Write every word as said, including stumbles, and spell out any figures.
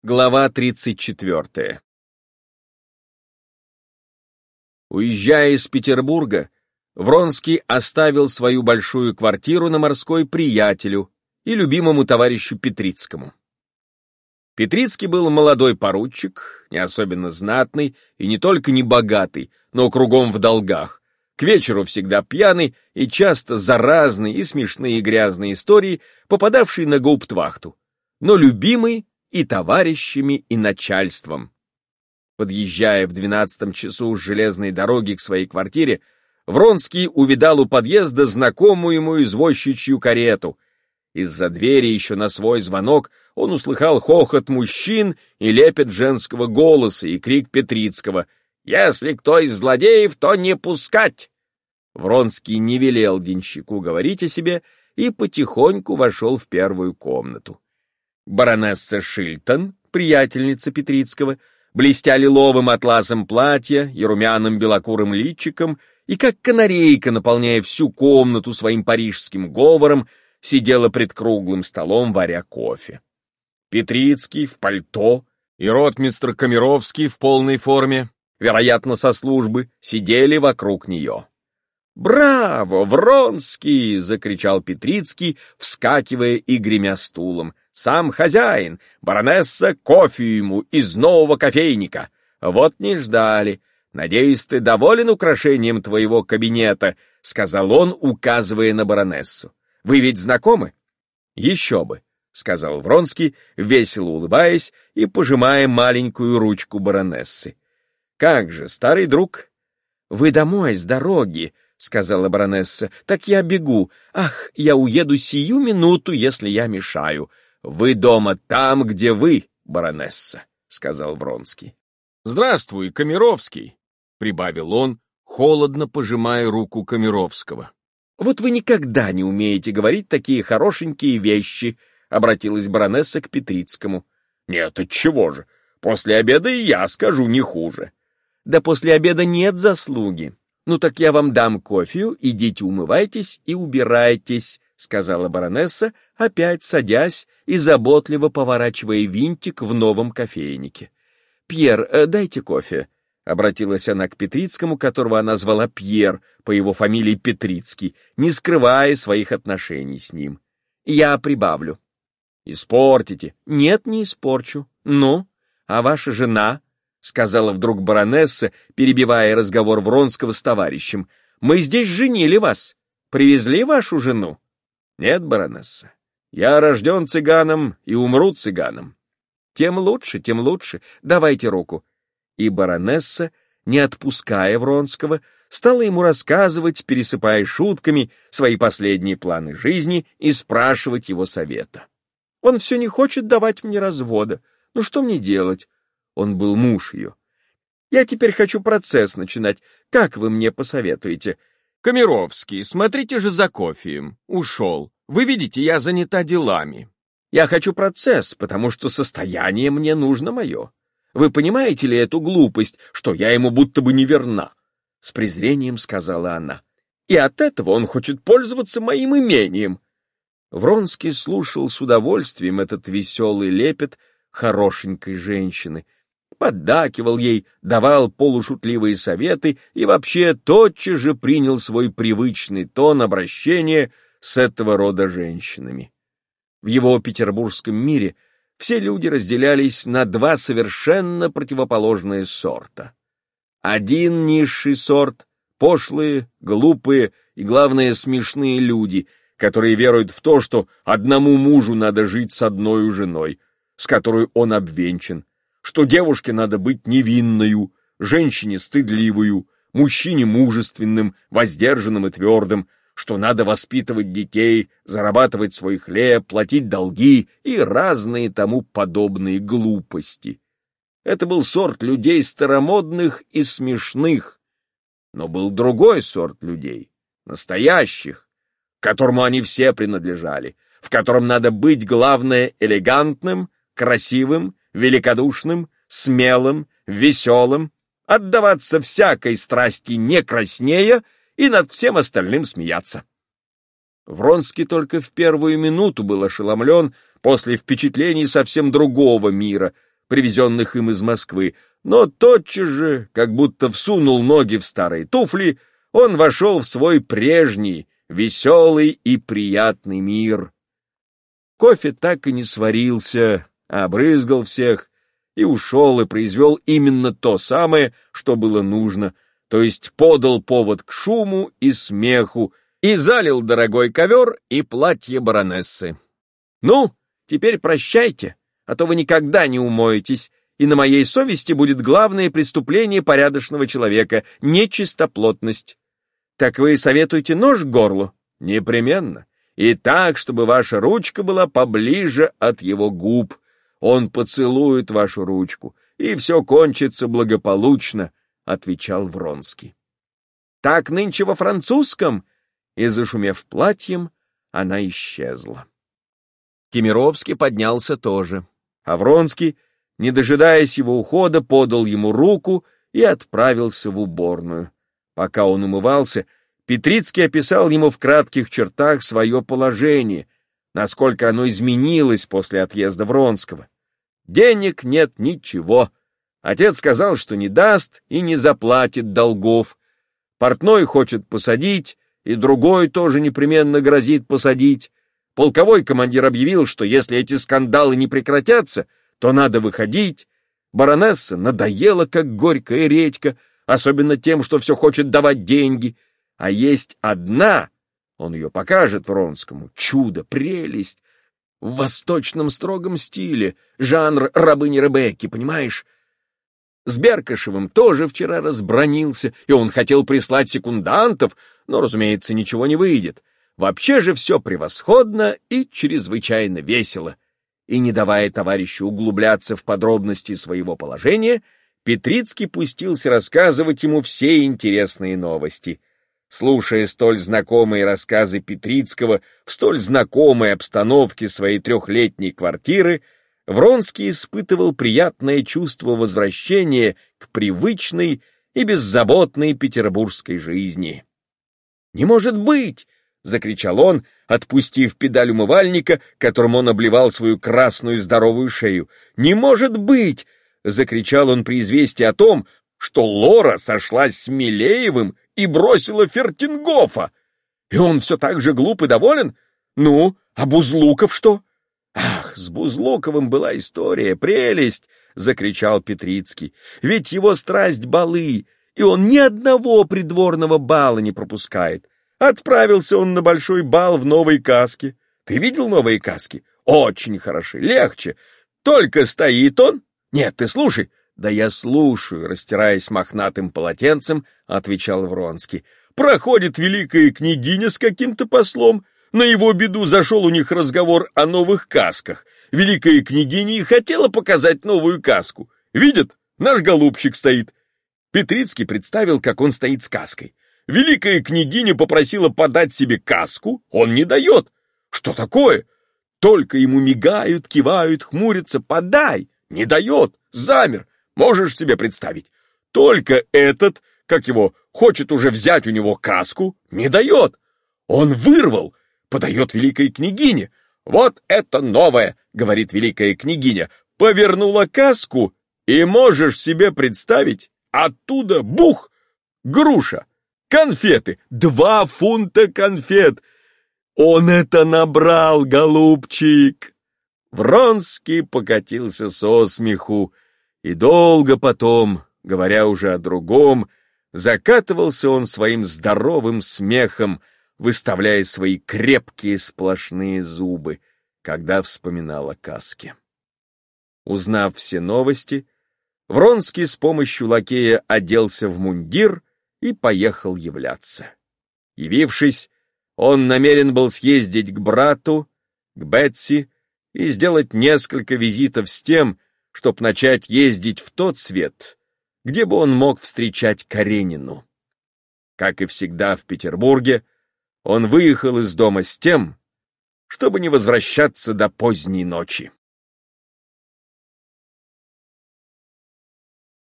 Глава тридцать четвёртая. Уезжая из Петербурга, Вронский оставил свою большую квартиру на Морской приятелю и любимому товарищу Петрицкому. Петрицкий был молодой поручик, не особенно знатный и не только не богатый, но кругом в долгах, к вечеру всегда пьяный и часто за разные и смешные и грязные истории, попадавший на гауптвахту, но любимый и товарищами, и начальством. Подъезжая в двенадцатом часу с железной дороги к своей квартире, Вронский увидал у подъезда знакомую ему извозчичью карету. Из-за двери еще на свой звонок он услыхал хохот мужчин и лепет женского голоса и крик Петрицкого: «Если кто из злодеев, то не пускать!» Вронский не велел денщику говорить о себе и потихоньку вошел в первую комнату. Баронесса Шильтон, приятельница Петрицкого, блестя лиловым атласом платья и румяным белокурым личиком, и как канарейка, наполняя всю комнату своим парижским говором, сидела пред круглым столом, варя кофе. Петрицкий в пальто и ротмистр Комаровский в полной форме, вероятно, со службы, сидели вокруг нее. «Браво, Вронский!» — закричал Петрицкий, вскакивая и гремя стулом. «Сам хозяин! Баронесса кофе ему из нового кофейника! Вот не ждали! Надеюсь, ты доволен украшением твоего кабинета?» — сказал он, указывая на баронессу. «Вы ведь знакомы?» «Еще бы!» — сказал Вронский, весело улыбаясь и пожимая маленькую ручку баронессы. «Как же, старый друг?» «Вы домой с дороги!» — сказала баронесса. «Так я бегу. Ах, я уеду сию минуту, если я мешаю». «Вы дома там, где вы, баронесса», — сказал Вронский. «Здравствуй, Комаровский», — прибавил он, холодно пожимая руку Комаровского. «Вот вы никогда не умеете говорить такие хорошенькие вещи», — обратилась баронесса к Петрицкому. «Нет, отчего же? После обеда и я скажу не хуже». «Да после обеда нет заслуги. Ну так я вам дам кофею, идите умывайтесь и убирайтесь», — сказала баронесса, опять садясь и заботливо поворачивая винтик в новом кофейнике. «Пьер, дайте кофе», — обратилась она к Петрицкому, которого она звала Пьер по его фамилии Петрицкий, не скрывая своих отношений с ним. «Я прибавлю». «Испортите». «Нет, не испорчу. Ну, а ваша жена?» — сказала вдруг баронесса, перебивая разговор Вронского с товарищем. «Мы здесь женили вас. Привезли вашу жену?» «Нет, баронесса, я рожден цыганом и умру цыганом». «Тем лучше, тем лучше. Давайте руку». И баронесса, не отпуская Вронского, стала ему рассказывать, пересыпая шутками, свои последние планы жизни и спрашивать его совета. «Он все не хочет давать мне развода. Ну что мне делать?» Он был муж ее. «Я теперь хочу процесс начинать. Как вы мне посоветуете?» «Комаровский, смотрите же за кофеем. Ушел. Вы видите, я занята делами. Я хочу процесс, потому что состояние мне нужно мое. Вы понимаете ли эту глупость, что я ему будто бы не верна?» С презрением сказала она. «И от этого он хочет пользоваться моим имением». Вронский слушал с удовольствием этот веселый лепет хорошенькой женщины, поддакивал ей, давал полушутливые советы и вообще тотчас же принял свой привычный тон обращения с этого рода женщинами. В его петербургском мире все люди разделялись на два совершенно противоположные сорта. Один низший сорт — пошлые, глупые и, главное, смешные люди, которые веруют в то, что одному мужу надо жить с одной женой, с которой он обвенчан, что девушке надо быть невинною, женщине стыдливою, мужчине мужественным, воздержанным и твердым, что надо воспитывать детей, зарабатывать свой хлеб, платить долги и разные тому подобные глупости. Это был сорт людей старомодных и смешных, но был другой сорт людей, настоящих, к которому они все принадлежали, в котором надо быть, главное, элегантным, красивым, великодушным, смелым, веселым, отдаваться всякой страсти не краснея и над всем остальным смеяться. Вронский только в первую минуту был ошеломлен после впечатлений совсем другого мира, привезенных им из Москвы, но тотчас же, как будто всунул ноги в старые туфли, он вошел в свой прежний, веселый и приятный мир. Кофе так и не сварился, а обрызгал всех, и ушел, и произвел именно то самое, что было нужно, то есть подал повод к шуму и смеху, и залил дорогой ковер и платье баронессы. «Ну, теперь прощайте, а то вы никогда не умоетесь, и на моей совести будет главное преступление порядочного человека — нечистоплотность. Так вы советуете нож к горлу?» «Непременно. И так, чтобы ваша ручка была поближе от его губ. Он поцелует вашу ручку, и все кончится благополучно», — отвечал Вронский. «Так нынче во французском?» И, зашумев платьем, она исчезла. Кемеровский поднялся тоже, а Вронский, не дожидаясь его ухода, подал ему руку и отправился в уборную. Пока он умывался, Петрицкий описал ему в кратких чертах свое положение, насколько оно изменилось после отъезда Вронского. Денег нет ничего. Отец сказал, что не даст и не заплатит долгов. Портной хочет посадить, и другой тоже непременно грозит посадить. Полковой командир объявил, что если эти скандалы не прекратятся, то надо выходить. Баронесса надоела, как горькая редька, особенно тем, что все хочет давать деньги. А есть одна, он ее покажет Вронскому, чудо, прелесть, в восточном строгом стиле, жанр рабыни Ребекки, понимаешь? С Беркошевым тоже вчера разбранился, и он хотел прислать секундантов, но, разумеется, ничего не выйдет. Вообще же все превосходно и чрезвычайно весело. И, не давая товарищу углубляться в подробности своего положения, Петрицкий пустился рассказывать ему все интересные новости. Слушая столь знакомые рассказы Петрицкого в столь знакомой обстановке своей трехлетней квартиры, Вронский испытывал приятное чувство возвращения к привычной и беззаботной петербургской жизни. «Не может быть!» — закричал он, отпустив педаль умывальника, которым он обливал свою красную здоровую шею. «Не может быть!» — закричал он при известии о том, что Лора сошлась с Милеевым и бросила Фертингофа. И он все так же глуп и доволен? Ну, а Бузлуков что? «Ах, с Бузлуковым была история, прелесть!» — закричал Петрицкий. «Ведь его страсть балы, и он ни одного придворного бала не пропускает. Отправился он на большой бал в новой каске. Ты видел новые каски? Очень хороши, легче. Только стоит он... Нет, ты слушай». «Да я слушаю», — растираясь мохнатым полотенцем, отвечал Вронский. «Проходит великая княгиня с каким-то послом. На его беду зашел у них разговор о новых касках. Великая княгиня и хотела показать новую каску. Видят, наш голубчик стоит». Петрицкий представил, как он стоит с каской. Великая княгиня попросила подать себе каску, он не дает. Что такое? Только ему мигают, кивают, хмурятся. «Подай!» Не дает, замер. Можешь себе представить? Только этот, как его, хочет уже взять у него каску, не дает. Он вырвал, подает великой княгине. «Вот это новое!» — говорит великая княгиня. Повернула каску, и можешь себе представить, оттуда бух, груша, конфеты, два фунта конфет. Он это набрал, голубчик. Вронский покатился со смеху, и долго потом, говоря уже о другом, закатывался он своим здоровым смехом, выставляя свои крепкие сплошные зубы, когда вспоминал о каске. Узнав все новости, Вронский с помощью лакея оделся в мундир и поехал являться. Явившись, он намерен был съездить к брату, к Бетси, и сделать несколько визитов с тем, чтоб начать ездить в тот свет, где бы он мог встречать Каренину. Как и всегда в Петербурге, он выехал из дома с тем, чтобы не возвращаться до поздней ночи.